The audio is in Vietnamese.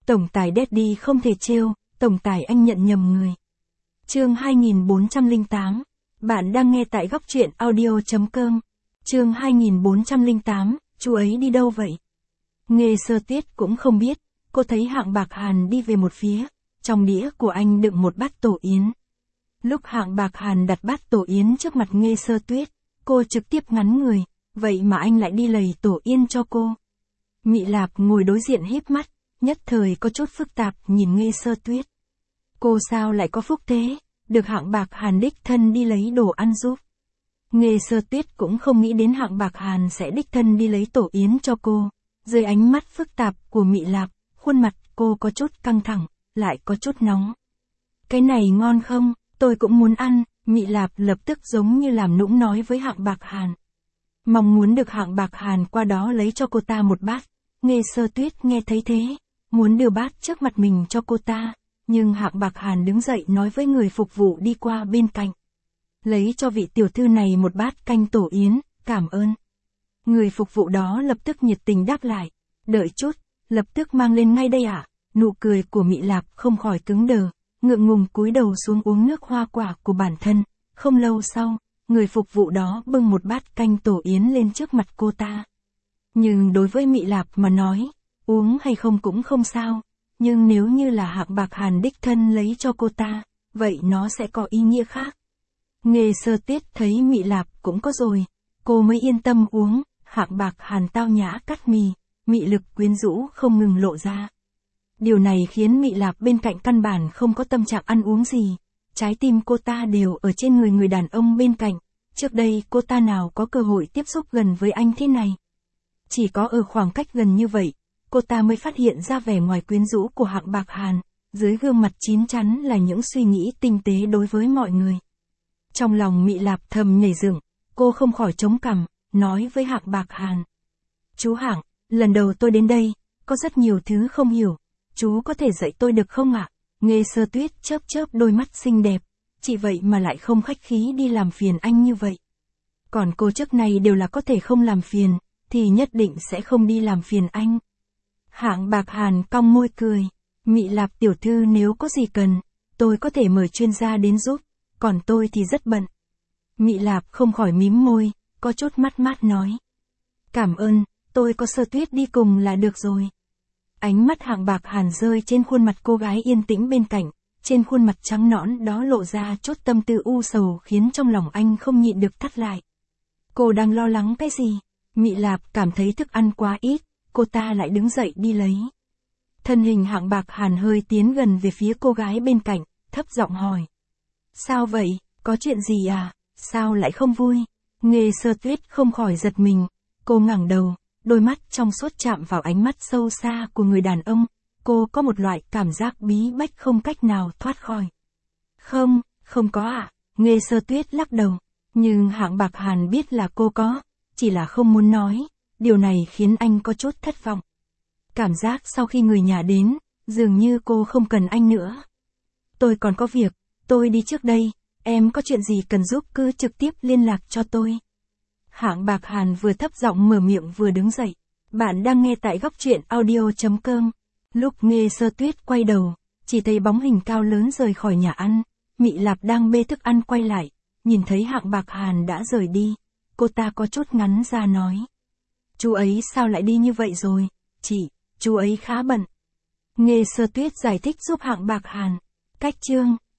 Tổng tài Daddy không thể trêu, tổng tài anh nhận nhầm người. Chương 2408. Bạn đang nghe tại góc truyện audio.com. Chương 2408, chú ấy đi đâu vậy? Nghê Sơ Tuyết cũng không biết, cô thấy Hạng Bạc Hàn đi về một phía, trong đĩa của anh đựng một bát tổ yến. Lúc Hạng Bạc Hàn đặt bát tổ yến trước mặt Nghê Sơ Tuyết, cô trực tiếp ngắn người, vậy mà anh lại đi lầy tổ yến cho cô. Mị Lạp ngồi đối diện híp mắt, nhất thời có chút phức tạp nhìn Nghê Sơ Tuyết. Cô sao lại có phúc thế, được Hạng Bạc Hàn đích thân đi lấy đồ ăn giúp. Nghê Sơ Tuyết cũng không nghĩ đến Hạng Bạc Hàn sẽ đích thân đi lấy tổ yến cho cô. Dưới ánh mắt phức tạp của Mị Lạp, khuôn mặt cô có chút căng thẳng, lại có chút nóng. Cái này ngon không, tôi cũng muốn ăn, Mị Lạp lập tức giống như làm nũng nói với Hạng Bạc Hàn. Mong muốn được Hạng Bạc Hàn qua đó lấy cho cô ta một bát. Nghê Sơ Tuyết nghe thấy thế, muốn đưa bát trước mặt mình cho cô ta, nhưng Hạng Bạc Hàn đứng dậy nói với người phục vụ đi qua bên cạnh. Lấy cho vị tiểu thư này một bát canh tổ yến, cảm ơn. Người phục vụ đó lập tức nhiệt tình đáp lại, đợi chút, lập tức mang lên ngay đây ạ. Nụ cười của Mị Lạp không khỏi cứng đờ, ngượng ngùng cúi đầu xuống uống nước hoa quả của bản thân. Không lâu sau, người phục vụ đó bưng một bát canh tổ yến lên trước mặt cô ta. Nhưng đối với Mị Lạp mà nói, uống hay không cũng không sao, nhưng nếu như là Hạng Bạc Hàn đích thân lấy cho cô ta, vậy nó sẽ có ý nghĩa khác. Nghê Sơ Tuyết thấy Mị Lạp cũng có rồi, cô mới yên tâm uống. Hạng Bạc Hàn tao nhã cắt mì, mị lực quyến rũ không ngừng lộ ra. Điều này khiến Mị Lạp bên cạnh căn bản không có tâm trạng ăn uống gì, trái tim cô ta đều ở trên người đàn ông bên cạnh. Trước đây cô ta nào có cơ hội tiếp xúc gần với anh thế này. Chỉ có ở khoảng cách gần như vậy, cô ta mới phát hiện ra vẻ ngoài quyến rũ của Hạng Bạc Hàn, dưới gương mặt chín chắn là những suy nghĩ tinh tế đối với mọi người. Trong lòng Mị Lạp thầm nhảy dựng, cô không khỏi chống cằm, nói với Hạng Bạc Hàn. Chú Hạng, lần đầu tôi đến đây, có rất nhiều thứ không hiểu, chú có thể dạy tôi được không ạ? Nghê Sơ Tuyết chớp chớp đôi mắt xinh đẹp, chỉ vậy mà lại không khách khí đi làm phiền anh như vậy. Còn cô trước này đều là có thể không làm phiền, thì nhất định sẽ không đi làm phiền anh. Hạng Bạc Hàn cong môi cười, Mị Lạp tiểu thư nếu có gì cần, tôi có thể mời chuyên gia đến giúp, còn tôi thì rất bận. Mị Lạp không khỏi mím môi, có chút mắt mát nói. Cảm ơn, tôi có Sơ Tuyết đi cùng là được rồi. Ánh mắt Hạng Bạc Hàn rơi trên khuôn mặt cô gái yên tĩnh bên cạnh, trên khuôn mặt trắng nõn đó lộ ra chút tâm tư u sầu khiến trong lòng anh không nhịn được thắt lại. Cô đang lo lắng cái gì? Mị Lạp cảm thấy thức ăn quá ít, cô ta lại đứng dậy đi lấy. Thân hình Hạng Bạc Hàn hơi tiến gần về phía cô gái bên cạnh, thấp giọng hỏi. Sao vậy, có chuyện gì à, sao lại không vui? Nghê Sơ Tuyết không khỏi giật mình, cô ngẩng đầu, đôi mắt trong suốt chạm vào ánh mắt sâu xa của người đàn ông, cô có một loại cảm giác bí bách không cách nào thoát khỏi. Không có ạ, Nghê Sơ Tuyết lắc đầu, nhưng Hạng Bạc Hàn biết là cô có, chỉ là không muốn nói, điều này khiến anh có chút thất vọng. Cảm giác sau khi người nhà đến, dường như cô không cần anh nữa. Tôi còn có việc, tôi đi trước đây, em có chuyện gì cần giúp cứ trực tiếp liên lạc cho tôi. Hạng Bạc Hàn vừa thấp giọng mở miệng vừa đứng dậy. Bạn đang nghe tại góc truyện audio.com. Lúc Nghê Sơ Tuyết quay đầu, chỉ thấy bóng hình cao lớn rời khỏi nhà ăn. Mị Lạp đang bê thức ăn quay lại, nhìn thấy Hạng Bạc Hàn đã rời đi. Cô ta có chút ngắn ra nói. Chú ấy sao lại đi như vậy rồi? Chú ấy khá bận. Nghê Sơ Tuyết giải thích giúp Hạng Bạc Hàn. Cách chương